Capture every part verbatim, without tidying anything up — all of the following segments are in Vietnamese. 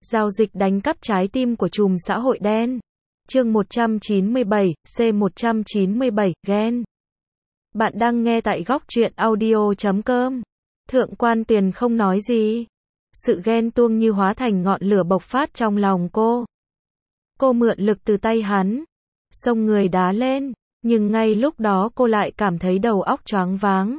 Giao dịch đánh cắp trái tim của trùm xã hội đen. Chương một trăm chín mươi bảy, C một trăm chín mươi bảy, ghen. Bạn đang nghe tại góc truyện audio chấm com. Thượng quan Tuyền không nói gì. Sự ghen tuông như hóa thành ngọn lửa bộc phát trong lòng cô. Cô mượn lực từ tay hắn, xông người đá lên, nhưng ngay lúc đó cô lại cảm thấy đầu óc choáng váng.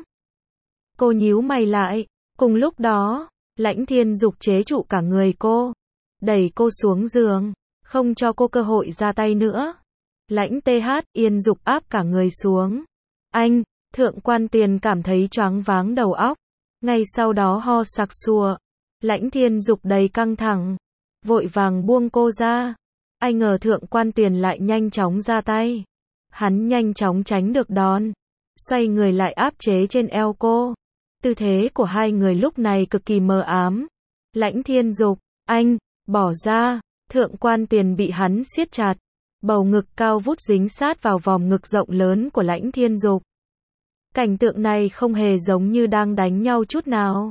Cô nhíu mày lại, cùng lúc đó, Lãnh Thiên Dục chế trụ cả người cô, đẩy cô xuống giường, không cho cô cơ hội ra tay nữa. Lãnh tê hát, Yên Dục áp cả người xuống. Anh, Thượng quan Tiền cảm thấy choáng váng đầu óc, ngay sau đó ho sặc sụa. Lãnh Thiên Dục đầy căng thẳng, vội vàng buông cô ra. Ai ngờ Thượng quan Tiền lại nhanh chóng ra tay. Hắn nhanh chóng tránh được đòn, xoay người lại áp chế trên eo cô. Tư thế của hai người lúc này cực kỳ mờ ám. Lãnh Thiên Dục, anh, bỏ ra. Thượng quan Tiền bị hắn siết chặt, bầu ngực cao vút dính sát vào vòng ngực rộng lớn của Lãnh Thiên Dục. Cảnh tượng này không hề giống như đang đánh nhau chút nào,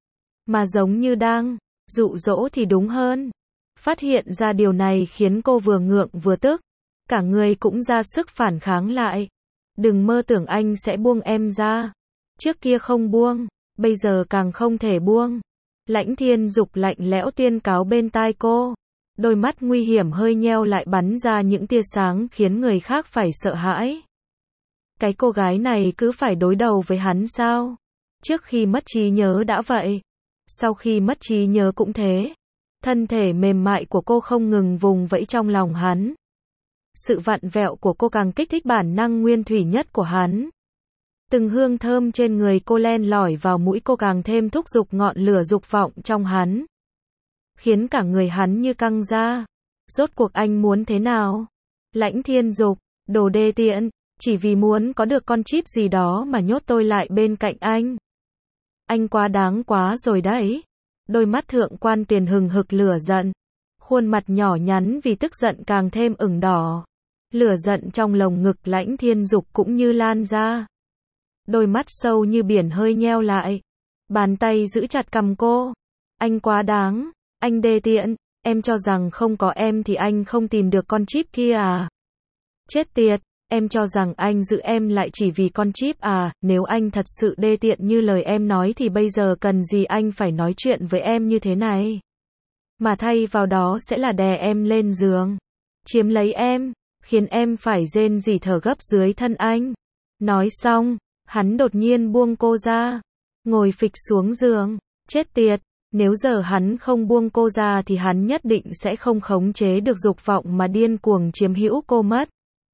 mà giống như đang dụ dỗ thì đúng hơn. Phát hiện ra điều này khiến cô vừa ngượng vừa tức, cả người cũng ra sức phản kháng lại. Đừng mơ tưởng anh sẽ buông em ra. Trước kia không buông, bây giờ càng không thể buông. Lãnh Thiên Dục lạnh lẽo tuyên cáo bên tai cô. Đôi mắt nguy hiểm hơi nheo lại bắn ra những tia sáng khiến người khác phải sợ hãi. Cái cô gái này cứ phải đối đầu với hắn sao? Trước khi mất trí nhớ đã vậy, sau khi mất trí nhớ cũng thế. Thân thể mềm mại của cô không ngừng vùng vẫy trong lòng hắn. Sự vặn vẹo của cô càng kích thích bản năng nguyên thủy nhất của hắn. Từng hương thơm trên người cô len lỏi vào mũi cô càng thêm thúc giục ngọn lửa dục vọng trong hắn, khiến cả người hắn như căng ra. Rốt cuộc anh muốn thế nào? Lãnh Thiên Dục, đồ đê tiện, chỉ vì muốn có được con chip gì đó mà nhốt tôi lại bên cạnh anh. Anh quá đáng quá rồi đấy. Đôi mắt Thượng quan Tiền hừng hực lửa giận, khuôn mặt nhỏ nhắn vì tức giận càng thêm ửng đỏ. Lửa giận trong lồng ngực Lãnh Thiên Dục cũng như lan ra. Đôi mắt sâu như biển hơi nheo lại, bàn tay giữ chặt cằm cô. Anh quá đáng, anh đê tiện, em cho rằng không có em thì anh không tìm được con chip kia à? Chết tiệt, em cho rằng anh giữ em lại chỉ vì con chip à? Nếu anh thật sự đê tiện như lời em nói thì bây giờ cần gì anh phải nói chuyện với em như thế này? Mà thay vào đó sẽ là đè em lên giường, chiếm lấy em, khiến em phải rên rỉ thở gấp dưới thân anh. Nói xong, hắn đột nhiên buông cô ra, ngồi phịch xuống giường. Chết tiệt, nếu giờ hắn không buông cô ra thì hắn nhất định sẽ không khống chế được dục vọng mà điên cuồng chiếm hữu cô mất.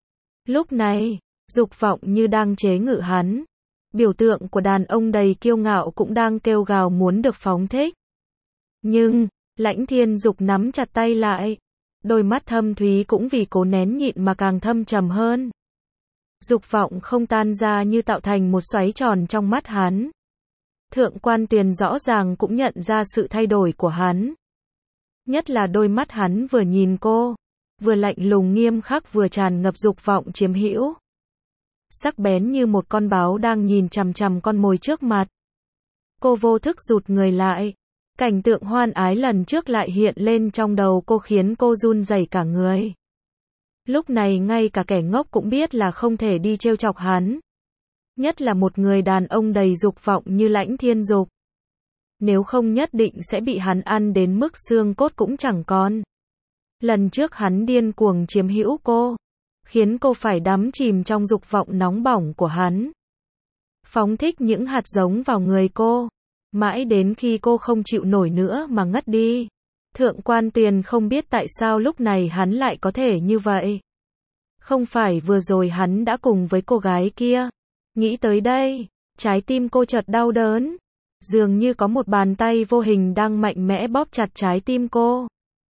Lúc này, dục vọng như đang chế ngự hắn. Biểu tượng của đàn ông đầy kiêu ngạo cũng đang kêu gào muốn được phóng thích. Nhưng, Lãnh Thiên Dục nắm chặt tay lại. Đôi mắt thâm thúy cũng vì cố nén nhịn mà càng thâm trầm hơn. Dục vọng không tan ra như tạo thành một xoáy tròn trong mắt hắn. Thượng quan Tuyền rõ ràng cũng nhận ra sự thay đổi của hắn. Nhất là đôi mắt hắn vừa nhìn cô, vừa lạnh lùng nghiêm khắc vừa tràn ngập dục vọng chiếm hữu. Sắc bén như một con báo đang nhìn chằm chằm con mồi trước mặt. Cô vô thức rụt người lại. Cảnh tượng hoan ái lần trước lại hiện lên trong đầu cô khiến cô run rẩy cả người. Lúc này ngay cả kẻ ngốc cũng biết là không thể đi trêu chọc hắn. Nhất là một người đàn ông đầy dục vọng như Lãnh Thiên Dục. Nếu không nhất định sẽ bị hắn ăn đến mức xương cốt cũng chẳng còn. Lần trước hắn điên cuồng chiếm hữu cô, khiến cô phải đắm chìm trong dục vọng nóng bỏng của hắn. Phóng thích những hạt giống vào người cô, mãi đến khi cô không chịu nổi nữa mà ngất đi. Thượng quan Tuyền không biết tại sao lúc này hắn lại có thể như vậy. Không phải vừa rồi hắn đã cùng với cô gái kia. Nghĩ tới đây, trái tim cô chợt đau đớn. Dường như có một bàn tay vô hình đang mạnh mẽ bóp chặt trái tim cô.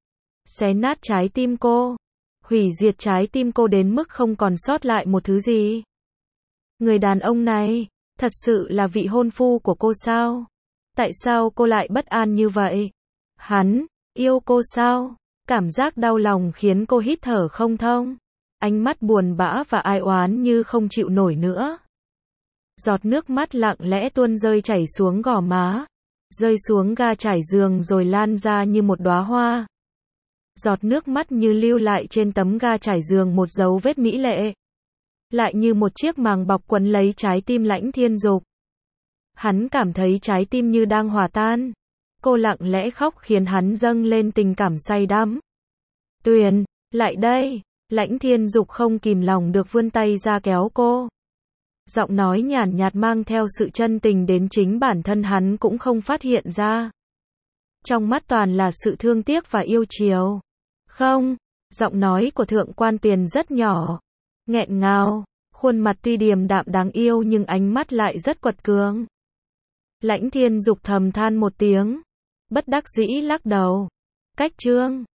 Xé nát trái tim cô. Hủy diệt trái tim cô đến mức không còn sót lại một thứ gì. Người đàn ông này, thật sự là vị hôn phu của cô sao? Tại sao cô lại bất an như vậy? Hắn yêu cô sao? Cảm giác đau lòng khiến cô hít thở không thông. Ánh mắt buồn bã và ai oán như không chịu nổi nữa. Giọt nước mắt lặng lẽ tuôn rơi chảy xuống gò má, rơi xuống ga trải giường rồi lan ra như một đóa hoa, Giọt nước mắt như lưu lại trên tấm ga trải giường một dấu vết mỹ lệ. Lại như một chiếc màng bọc quấn lấy trái tim Lãnh Thiên Dục. Hắn cảm thấy trái tim như đang hòa tan. Cô lặng lẽ khóc khiến hắn dâng lên tình cảm say đắm. Tuyền, lại đây. Lãnh Thiên Dục không kìm lòng được vươn tay ra kéo cô. Giọng nói nhàn nhạt mang theo sự chân tình đến chính bản thân hắn cũng không phát hiện ra. Trong mắt toàn là sự thương tiếc và yêu chiều. Không, giọng nói của Thượng quan Tuyền rất nhỏ, nghẹn ngào, khuôn mặt tuy điềm đạm đáng yêu nhưng ánh mắt lại rất quật cường. Lãnh Thiên Dục thầm than một tiếng, bất đắc dĩ lắc đầu. Cách chương